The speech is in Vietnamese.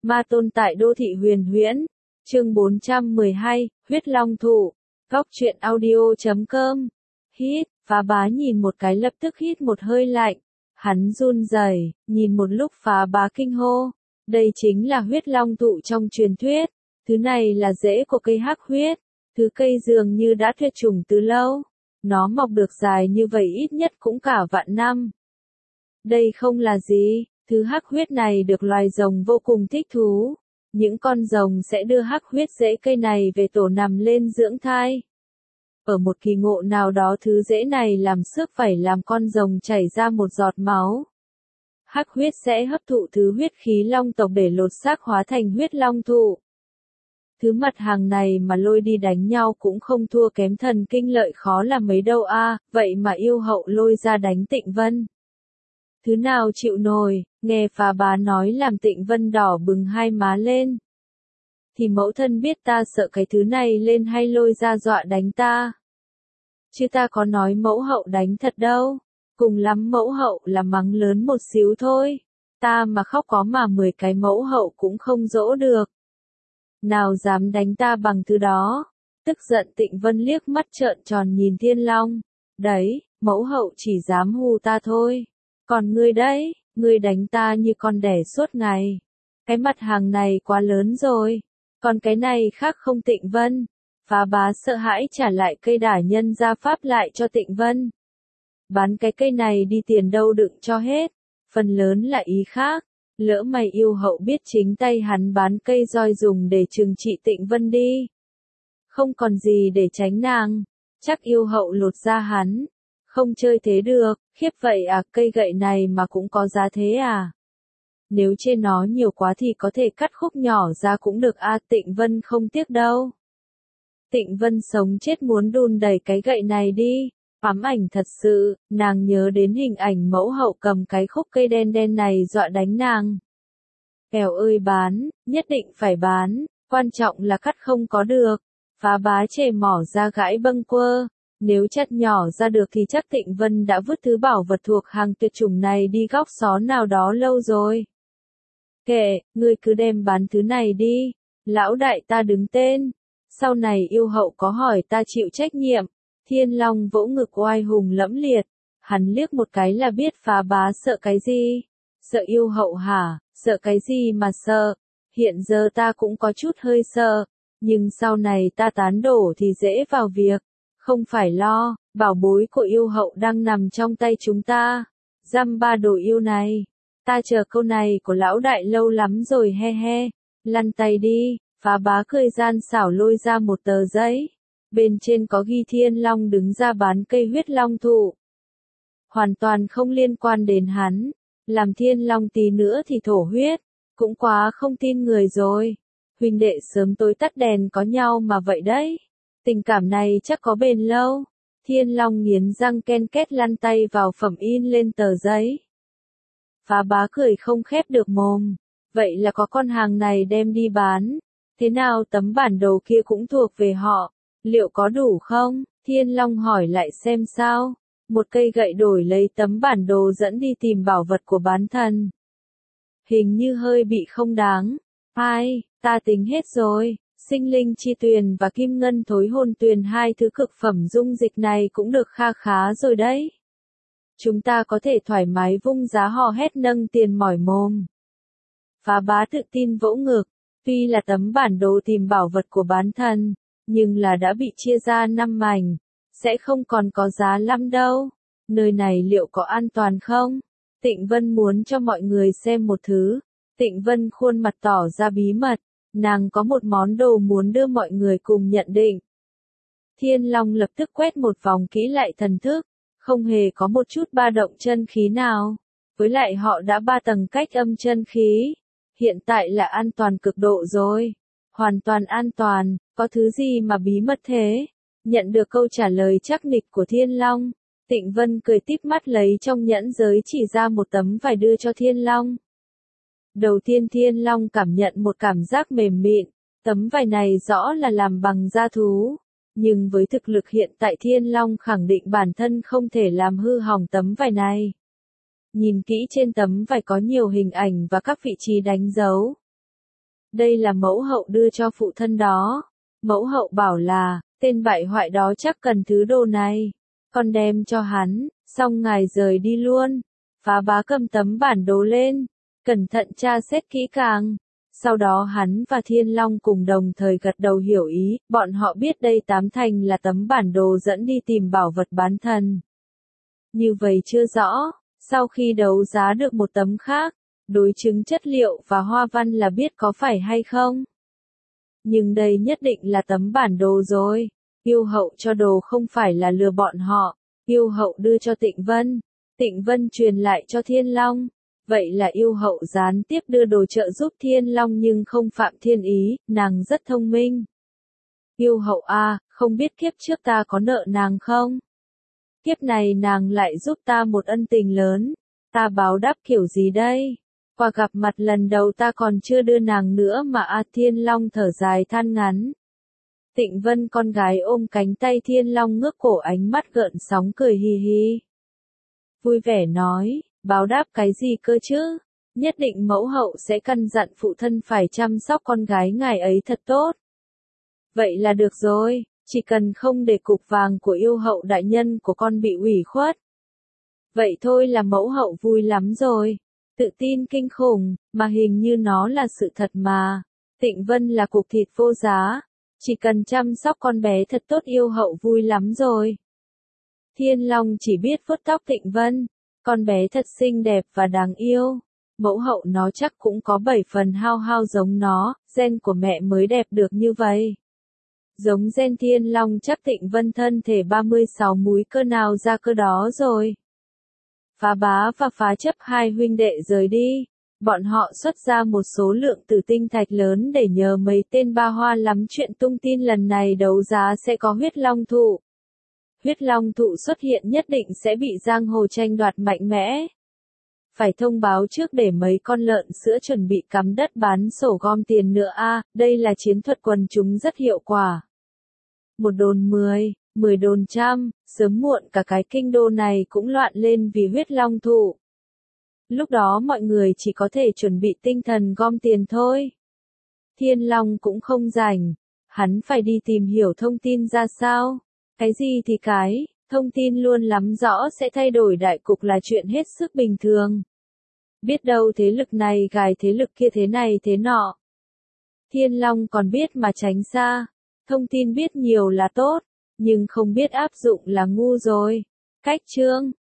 Ma tôn tại đô thị huyền huyễn. Chương 412, huyết long thụ. Góc truyện audio.com. Hít, Phá Bá nhìn một cái lập tức hít một hơi lạnh. Hắn run rẩy, nhìn một lúc Phá Bá kinh hô. Đây chính là huyết long thụ trong truyền thuyết. Thứ này là rễ của cây hắc huyết. Thứ cây dường như đã tuyệt chủng từ lâu. Nó mọc được dài như vậy ít nhất cũng cả vạn năm. Đây không là gì, thứ hắc huyết này được loài rồng vô cùng thích thú. Những con rồng sẽ đưa hắc huyết rễ cây này về tổ nằm lên dưỡng thai. Ở một kỳ ngộ nào đó thứ rễ này làm sức phải làm con rồng chảy ra một giọt máu. Hắc huyết sẽ hấp thụ thứ huyết khí long tộc để lột xác hóa thành huyết long thụ. Thứ mặt hàng này mà lôi đi đánh nhau cũng không thua kém thần kinh lợi khó là mấy đâu a, vậy mà yêu hậu lôi ra đánh Tịnh Vân. Thứ nào chịu nổi, nghe Phá Bá nói làm Tịnh Vân đỏ bừng hai má lên. Thì mẫu thân biết ta sợ cái thứ này lên hay lôi ra dọa đánh ta. Chứ ta có nói mẫu hậu đánh thật đâu, cùng lắm mẫu hậu là mắng lớn một xíu thôi. Ta mà khóc có mà 10 cái mẫu hậu cũng không dỗ được. Nào dám đánh ta bằng thứ đó. Tức giận Tịnh Vân liếc mắt trợn tròn nhìn Thiên Long. Đấy, mẫu hậu chỉ dám hù ta thôi. Còn ngươi đấy, ngươi đánh ta như con đẻ suốt ngày. Cái mặt hàng này quá lớn rồi. Còn cái này khác không Tịnh Vân. Phá Bá sợ hãi trả lại cây đả nhân gia pháp lại cho Tịnh Vân. Bán cái cây này đi tiền đâu đựng cho hết. Phần lớn là ý khác. Lỡ mày yêu hậu biết chính tay hắn bán cây roi dùng để trừng trị Tịnh Vân đi. Không còn gì để tránh nàng. Chắc yêu hậu lột ra hắn. Không chơi thế được, khiếp vậy à, cây gậy này mà cũng có giá thế à. Nếu trên nó nhiều quá thì có thể cắt khúc nhỏ ra cũng được a, Tịnh Vân không tiếc đâu. Tịnh Vân sống chết muốn đun đẩy cái gậy này đi. Ám ảnh thật sự, nàng nhớ đến hình ảnh mẫu hậu cầm cái khúc cây đen đen này dọa đánh nàng. Kèo ơi bán, nhất định phải bán, quan trọng là cắt không có được. Phá Bá chề mỏ ra gãi bâng quơ. Nếu chặt nhỏ ra được thì chắc Tịnh Vân đã vứt thứ bảo vật thuộc hàng tuyệt chủng này đi góc xó nào đó lâu rồi. Kệ, ngươi cứ đem bán thứ này đi. Lão đại ta đứng tên. Sau này yêu hậu có hỏi ta chịu trách nhiệm. Thiên Long vỗ ngực oai hùng lẫm liệt. Hắn liếc một cái là biết Phá Bá sợ cái gì. Sợ yêu hậu hả, sợ cái gì mà sợ. Hiện giờ ta cũng có chút hơi sợ. Nhưng sau này ta tán đổ thì dễ vào việc. Không phải lo, bảo bối của yêu hậu đang nằm trong tay chúng ta. Dăm ba đồ yêu này. Ta chờ câu này của lão đại lâu lắm rồi he he. Lăn tay đi. Phá Bá cười gian xảo lôi ra một tờ giấy. Bên trên có ghi Thiên Long đứng ra bán cây huyết long thụ. Hoàn toàn không liên quan đến hắn. Làm Thiên Long tí nữa thì thổ huyết. Cũng quá không tin người rồi. Huynh đệ sớm tối tắt đèn có nhau mà vậy đấy. Tình cảm này chắc có bền lâu. Thiên Long nghiến răng ken két lăn tay vào phẩm in lên tờ giấy. Phá Bá cười không khép được mồm. Vậy là có con hàng này đem đi bán. Thế nào tấm bản đồ kia cũng thuộc về họ. Liệu có đủ không? Thiên Long hỏi lại xem sao. Một cây gậy đổi lấy tấm bản đồ dẫn đi tìm bảo vật của bán thần. Hình như hơi bị không đáng. Ai, ta tính hết rồi. Sinh linh chi tuyền và kim ngân thối hồn tuyền, hai thứ cực phẩm dung dịch này cũng được kha khá rồi đấy. Chúng ta có thể thoải mái vung giá hò hét nâng tiền mỏi mồm. Phá Bá tự tin vỗ ngực. Tuy là tấm bản đồ tìm bảo vật của bán thần, nhưng là đã bị chia ra 5 mảnh. Sẽ không còn có giá lắm đâu. Nơi này liệu có an toàn không? Tịnh Vân muốn cho mọi người xem một thứ. Tịnh Vân khuôn mặt tỏ ra bí mật. Nàng có một món đồ muốn đưa mọi người cùng nhận định. Thiên Long lập tức quét một vòng kỹ lại thần thức. Không hề có một chút ba động chân khí nào. Với lại họ đã 3 tầng cách âm chân khí. Hiện tại là an toàn cực độ rồi. Hoàn toàn an toàn, có thứ gì mà bí mật thế? Nhận được câu trả lời chắc nịch của Thiên Long. Tịnh Vân cười tít mắt lấy trong nhẫn giới chỉ ra một tấm vải đưa cho Thiên Long. Đầu tiên Thiên Long cảm nhận một cảm giác mềm mịn, tấm vải này rõ là làm bằng da thú. Nhưng với thực lực hiện tại Thiên Long khẳng định bản thân không thể làm hư hỏng tấm vải này. Nhìn kỹ trên tấm vải có nhiều hình ảnh và các vị trí đánh dấu. Đây là mẫu hậu đưa cho phụ thân đó. Mẫu hậu bảo là, tên bại hoại đó chắc cần thứ đồ này. Con đem cho hắn, xong ngài rời đi luôn. Phá bá cầm tấm bản đồ lên, cẩn thận tra xét kỹ càng. Sau đó hắn và Thiên Long cùng đồng thời gật đầu hiểu ý, bọn họ biết đây tám thành là tấm bản đồ dẫn đi tìm bảo vật bán thần. Như vậy chưa rõ, sau khi đấu giá được một tấm khác, đối chứng chất liệu và hoa văn là biết có phải hay không. Nhưng đây nhất định là tấm bản đồ rồi. Yêu hậu cho đồ không phải là lừa bọn họ. Yêu hậu đưa cho Tịnh Vân. Tịnh Vân truyền lại cho Thiên Long. Vậy là yêu hậu gián tiếp đưa đồ trợ giúp Thiên Long nhưng không phạm thiên ý, nàng rất thông minh. Yêu hậu a, không biết kiếp trước ta có nợ nàng không? Kiếp này nàng lại giúp ta một ân tình lớn. Ta báo đáp kiểu gì đây? Qua gặp mặt lần đầu ta còn chưa đưa nàng nữa mà Thiên Long thở dài than ngắn. Tịnh Vân con gái ôm cánh tay Thiên Long ngước cổ ánh mắt gợn sóng cười hi hi. Vui vẻ nói, báo đáp cái gì cơ chứ? Nhất định mẫu hậu sẽ căn dặn phụ thân phải chăm sóc con gái ngài ấy thật tốt. Vậy là được rồi, chỉ cần không để cục vàng của yêu hậu đại nhân của con bị ủy khuất. Vậy thôi là mẫu hậu vui lắm rồi. Tự tin kinh khủng, mà hình như nó là sự thật mà. Tịnh Vân là cục thịt vô giá. Chỉ cần chăm sóc con bé thật tốt yêu hậu vui lắm rồi. Thiên Long chỉ biết vuốt tóc Tịnh Vân. Con bé thật xinh đẹp và đáng yêu. Mẫu hậu nó chắc cũng có 7 phần hao hao giống nó, gen của mẹ mới đẹp được như vậy. Giống gen Thiên Long chắc Tịnh Vân thân thể 36 múi cơ nào ra cơ đó rồi. Phá bá và phá chấp hai huynh đệ rời đi. Bọn họ xuất ra một số lượng tử tinh thạch lớn để nhờ mấy tên ba hoa lắm chuyện tung tin lần này đấu giá sẽ có huyết long thụ. Huyết long thụ xuất hiện nhất định sẽ bị giang hồ tranh đoạt mạnh mẽ. Phải thông báo trước để mấy con lợn sữa chuẩn bị cắm đất bán sổ gom tiền nữa đây là chiến thuật quần chúng rất hiệu quả. Một đồn 10, 10 đồn trăm, sớm muộn cả cái kinh đô này cũng loạn lên vì huyết long thụ. Lúc đó mọi người chỉ có thể chuẩn bị tinh thần gom tiền thôi. Thiên Long cũng không rảnh, hắn phải đi tìm hiểu thông tin ra sao. Cái gì thì cái, thông tin luôn lắm rõ sẽ thay đổi đại cục là chuyện hết sức bình thường. Biết đâu thế lực này gài thế lực kia thế này thế nọ. Thiên Long còn biết mà tránh xa. Thông tin biết nhiều là tốt, nhưng không biết áp dụng là ngu rồi. Cách chương